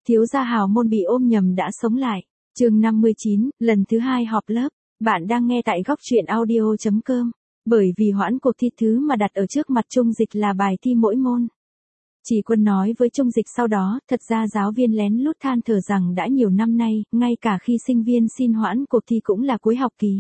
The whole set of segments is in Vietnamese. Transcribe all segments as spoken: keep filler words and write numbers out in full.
thiếu gia hào môn bị ôm nhầm đã sống lại. Chương năm mươi chín, lần thứ hai họp lớp. Bạn đang nghe tại góc truyện audio chấm com. Bởi vì hoãn cuộc thi, thứ mà đặt ở trước mặt Trung Dịch là bài thi mỗi môn. Chỉ Quân nói với Trung Dịch sau đó, thật ra giáo viên lén lút than thở rằng đã nhiều năm nay, ngay cả khi sinh viên xin hoãn cuộc thi cũng là cuối học kỳ.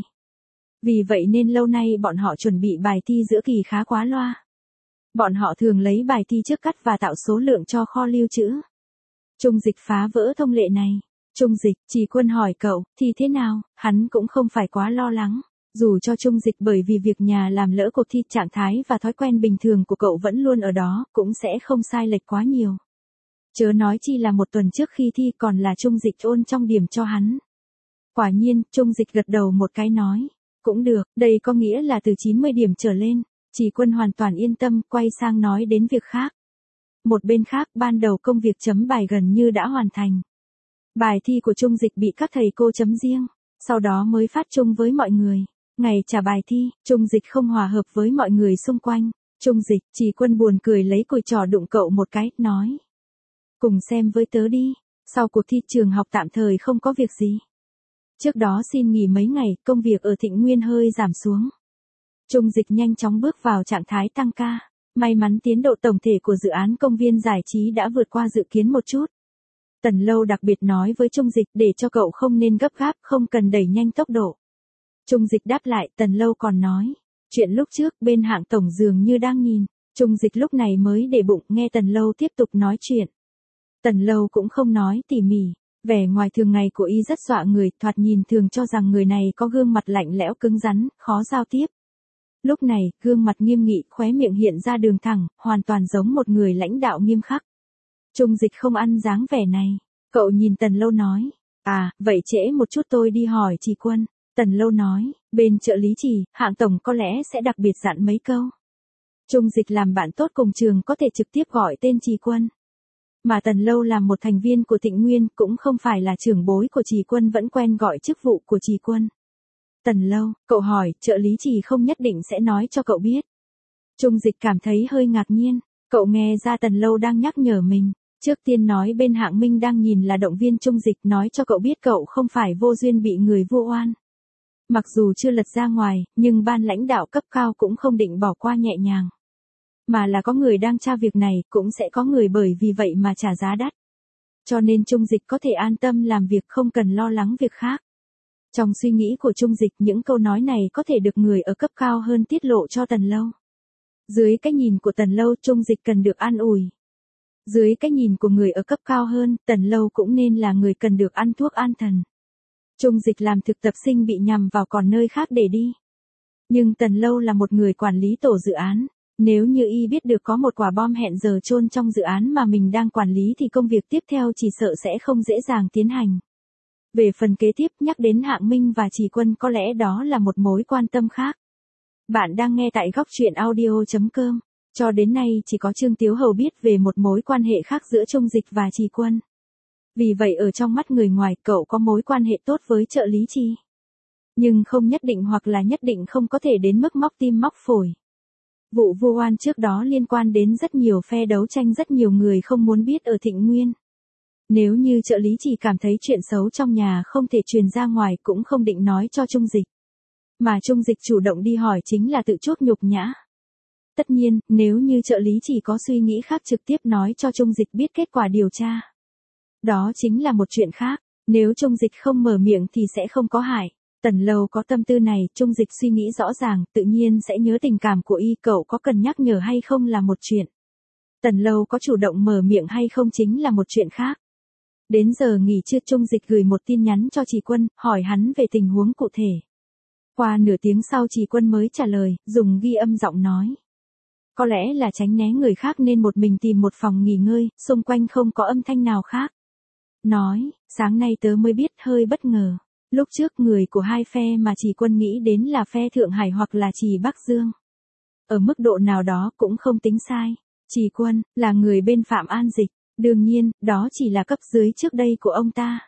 Vì vậy nên lâu nay bọn họ chuẩn bị bài thi giữa kỳ khá quá loa. Bọn họ thường lấy bài thi trước cắt và tạo số lượng cho kho lưu trữ. Trung Dịch phá vỡ thông lệ này. Trung Dịch, Chỉ Quân hỏi cậu, thì thế nào? Hắn cũng không phải quá lo lắng. Dù cho Trung Dịch bởi vì việc nhà làm lỡ cuộc thi, trạng thái và thói quen bình thường của cậu vẫn luôn ở đó, cũng sẽ không sai lệch quá nhiều. Chớ nói chi là một tuần trước khi thi còn là Trung Dịch ôn trong điểm cho hắn. Quả nhiên, Trung Dịch gật đầu một cái nói. Cũng được, đây có nghĩa là từ chín mươi điểm trở lên. Chỉ Quân hoàn toàn yên tâm, quay sang nói đến việc khác. Một bên khác, ban đầu công việc chấm bài gần như đã hoàn thành. Bài thi của Trung Dịch bị các thầy cô chấm riêng, sau đó mới phát chung với mọi người. Ngày trả bài thi, Trung Dịch không hòa hợp với mọi người xung quanh. Trung Dịch, Chỉ Quân buồn cười lấy cùi trò đụng cậu một cái, nói. Cùng xem với tớ đi, sau cuộc thi trường học tạm thời không có việc gì. Trước đó xin nghỉ mấy ngày, công việc ở Thịnh Nguyên hơi giảm xuống. Trung Dịch nhanh chóng bước vào trạng thái tăng ca. May mắn tiến độ tổng thể của dự án công viên giải trí đã vượt qua dự kiến một chút. Tần Lâu đặc biệt nói với Trung Dịch để cho cậu không nên gấp gáp, không cần đẩy nhanh tốc độ. Trung Dịch đáp lại, Tần Lâu còn nói. Chuyện lúc trước bên hạng tổng dường như đang nhìn. Trung Dịch lúc này mới để bụng nghe Tần Lâu tiếp tục nói chuyện. Tần Lâu cũng không nói tỉ mỉ. Vẻ ngoài thường ngày của y rất dọa người, thoạt nhìn thường cho rằng người này có gương mặt lạnh lẽo cứng rắn, khó giao tiếp. Lúc này, gương mặt nghiêm nghị, khóe miệng hiện ra đường thẳng, hoàn toàn giống một người lãnh đạo nghiêm khắc. Trung Dịch không ăn dáng vẻ này. Cậu nhìn Tần Lâu nói. À, vậy trễ một chút tôi đi hỏi Chỉ Quân. Tần Lâu nói, bên trợ lý Chỉ, hạng tổng có lẽ sẽ đặc biệt dặn mấy câu. Trung Dịch làm bạn tốt cùng trường có thể trực tiếp gọi tên Chỉ Quân. Mà Tần Lâu làm một thành viên của Thịnh Nguyên cũng không phải là trưởng bối của Chỉ Quân vẫn quen gọi chức vụ của Chỉ Quân. Tần Lâu, cậu hỏi, trợ lý Chỉ không nhất định sẽ nói cho cậu biết. Trung Dịch cảm thấy hơi ngạc nhiên, cậu nghe ra Tần Lâu đang nhắc nhở mình. Trước tiên nói bên hạng Minh đang nhìn là động viên Trung Dịch, nói cho cậu biết cậu không phải vô duyên bị người vu oan. Mặc dù chưa lật ra ngoài, nhưng ban lãnh đạo cấp cao cũng không định bỏ qua nhẹ nhàng. Mà là có người đang tra việc này, cũng sẽ có người bởi vì vậy mà trả giá đắt. Cho nên Trung Dịch có thể an tâm làm việc, không cần lo lắng việc khác. Trong suy nghĩ của Trung Dịch, những câu nói này có thể được người ở cấp cao hơn tiết lộ cho Tần Lâu. Dưới cái nhìn của Tần Lâu, Trung Dịch cần được an ủi. Dưới cái nhìn của người ở cấp cao hơn, Tần Lâu cũng nên là người cần được ăn thuốc an thần. Trung Dịch làm thực tập sinh bị nhằm vào còn nơi khác để đi. Nhưng Tần Lâu là một người quản lý tổ dự án. Nếu như y biết được có một quả bom hẹn giờ chôn trong dự án mà mình đang quản lý thì công việc tiếp theo chỉ sợ sẽ không dễ dàng tiến hành. Về phần kế tiếp, nhắc đến hạng Minh và Chỉ Quân, có lẽ đó là một mối quan tâm khác. Bạn đang nghe tại góc truyện audio chấm com. Cho đến nay chỉ có Trương Tiếu Hầu biết về một mối quan hệ khác giữa Trung Dịch và Chỉ Quân. Vì vậy ở trong mắt người ngoài, cậu có mối quan hệ tốt với trợ lý Chi. Nhưng không nhất định hoặc là nhất định không có thể đến mức móc tim móc phổi. Vụ vu oan trước đó liên quan đến rất nhiều phe đấu tranh, rất nhiều người không muốn biết ở Thịnh Nguyên. Nếu như trợ lý Chỉ cảm thấy chuyện xấu trong nhà không thể truyền ra ngoài cũng không định nói cho Trung Dịch. Mà Trung Dịch chủ động đi hỏi chính là tự chuốc nhục nhã. Tất nhiên, nếu như trợ lý Chỉ có suy nghĩ khác trực tiếp nói cho Trung Dịch biết kết quả điều tra. Đó chính là một chuyện khác, nếu Trung Dịch không mở miệng thì sẽ không có hại. Tần Lâu có tâm tư này, Trung Dịch suy nghĩ rõ ràng, tự nhiên sẽ nhớ tình cảm của y, cậu có cần nhắc nhở hay không là một chuyện. Tần Lâu có chủ động mở miệng hay không chính là một chuyện khác. Đến giờ nghỉ trưa, Trung Dịch gửi một tin nhắn cho Chỉ Quân, hỏi hắn về tình huống cụ thể. Qua nửa tiếng sau Chỉ Quân mới trả lời, dùng ghi âm giọng nói. Có lẽ là tránh né người khác nên một mình tìm một phòng nghỉ ngơi, xung quanh không có âm thanh nào khác. Nói, sáng nay tớ mới biết, hơi bất ngờ. Lúc trước người của hai phe mà Chỉ Quân nghĩ đến là phe Thượng Hải hoặc là Chỉ Bắc Dương. Ở mức độ nào đó cũng không tính sai. Chỉ Quân, là người bên Phạm An Dịch. Đương nhiên, đó chỉ là cấp dưới trước đây của ông ta.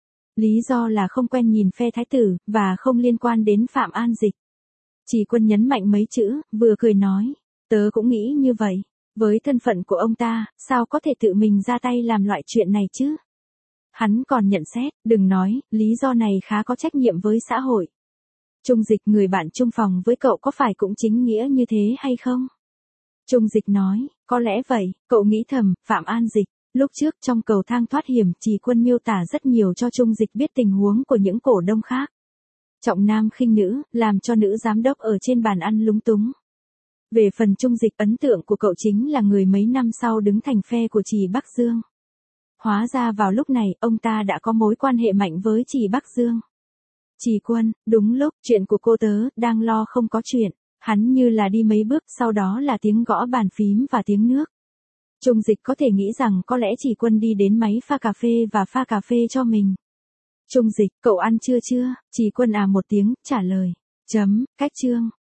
Lý do là không quen nhìn phe thái tử, và không liên quan đến Phạm An Dịch. Chỉ Quân nhấn mạnh mấy chữ, vừa cười nói. Tớ cũng nghĩ như vậy. Với thân phận của ông ta, sao có thể tự mình ra tay làm loại chuyện này chứ? Hắn còn nhận xét, đừng nói, lý do này khá có trách nhiệm với xã hội. Trung Dịch, người bạn chung phòng với cậu có phải cũng chính nghĩa như thế hay không? Trung Dịch nói, có lẽ vậy, cậu nghĩ thầm, Phạm An Dịch. Lúc trước trong cầu thang thoát hiểm, Trì Quân miêu tả rất nhiều cho Trung Dịch biết tình huống của những cổ đông khác. Trọng nam khinh nữ, làm cho nữ giám đốc ở trên bàn ăn lúng túng. Về phần Trung Dịch, ấn tượng của cậu chính là người mấy năm sau đứng thành phe của Trì Bắc Dương. Hóa ra vào lúc này, ông ta đã có mối quan hệ mạnh với Trì Bắc Dương. Trì Quân, đúng lúc, chuyện của cô tớ, đang lo không có chuyện. Hắn như là đi mấy bước, sau đó là tiếng gõ bàn phím và tiếng nước. Trung Dịch có thể nghĩ rằng có lẽ Trì Quân đi đến máy pha cà phê và pha cà phê cho mình. Trung Dịch, cậu ăn chưa chưa? Trì Quân à một tiếng, trả lời. Chấm, cách chương.